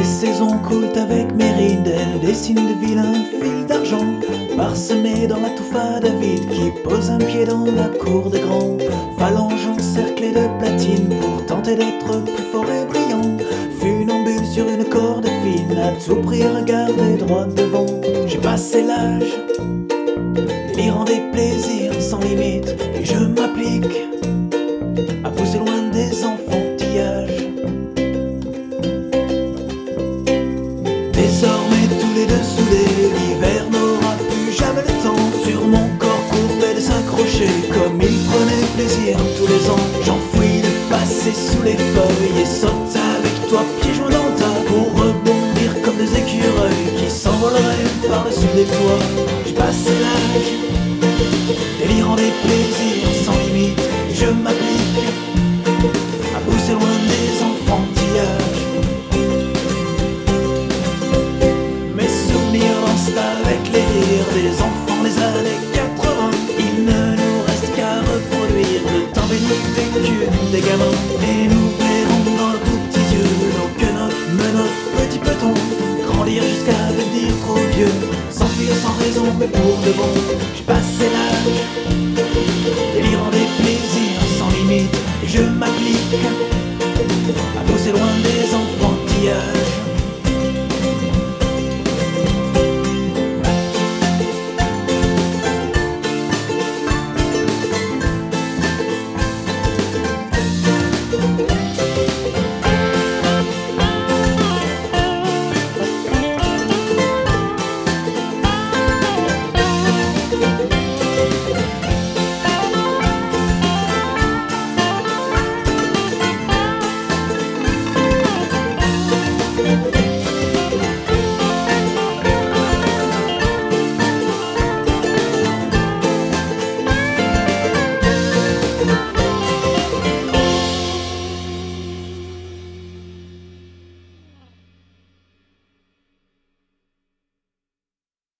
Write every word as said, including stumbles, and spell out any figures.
saisons coulent avec mes rides, elles dessinent de vilains fils d'argent, parsemés dans la touffe à David qui pose un pied dans la cour des grands. Phalange encerclée de platine pour tenter d'être plus fort et brillant, funambule sur une corde fine, à tout prix regarder droit devant. J'ai passé l'âge délirant des plaisirs sans limite, et je m'applique à pousser loin des enfantillages. Désormais tous les deux soudés, l'hiver n'aura plus jamais le temps sur mon corps courbé de s'accrocher comme il prenait plaisir tous les ans. J'enfouis le passé sous les feuilles et saute avec toi pieds joints dans le tas pour rebondir comme des écureuils qui s'envoleraient par-dessus les toits. J'ai passé l'âge délirant des plaisirs sans limite, et je m'applique à pousser loin des enfantillages. Mes souvenirs dansent avec les rires des enfants des années quatre-vingts. Il ne nous reste qu'à reproduire le temps béni vécu des gamins, et nous verrons dans leurs tout petits yeux nos quenottes, menottes, petits petons grandir jusqu'à devenir trop vieux, s'enfuir sans raison mais pour de bon. J'ai passé l'âge délirant des plaisirs sans limite, et je m'applique à pousser loin des enfantillages.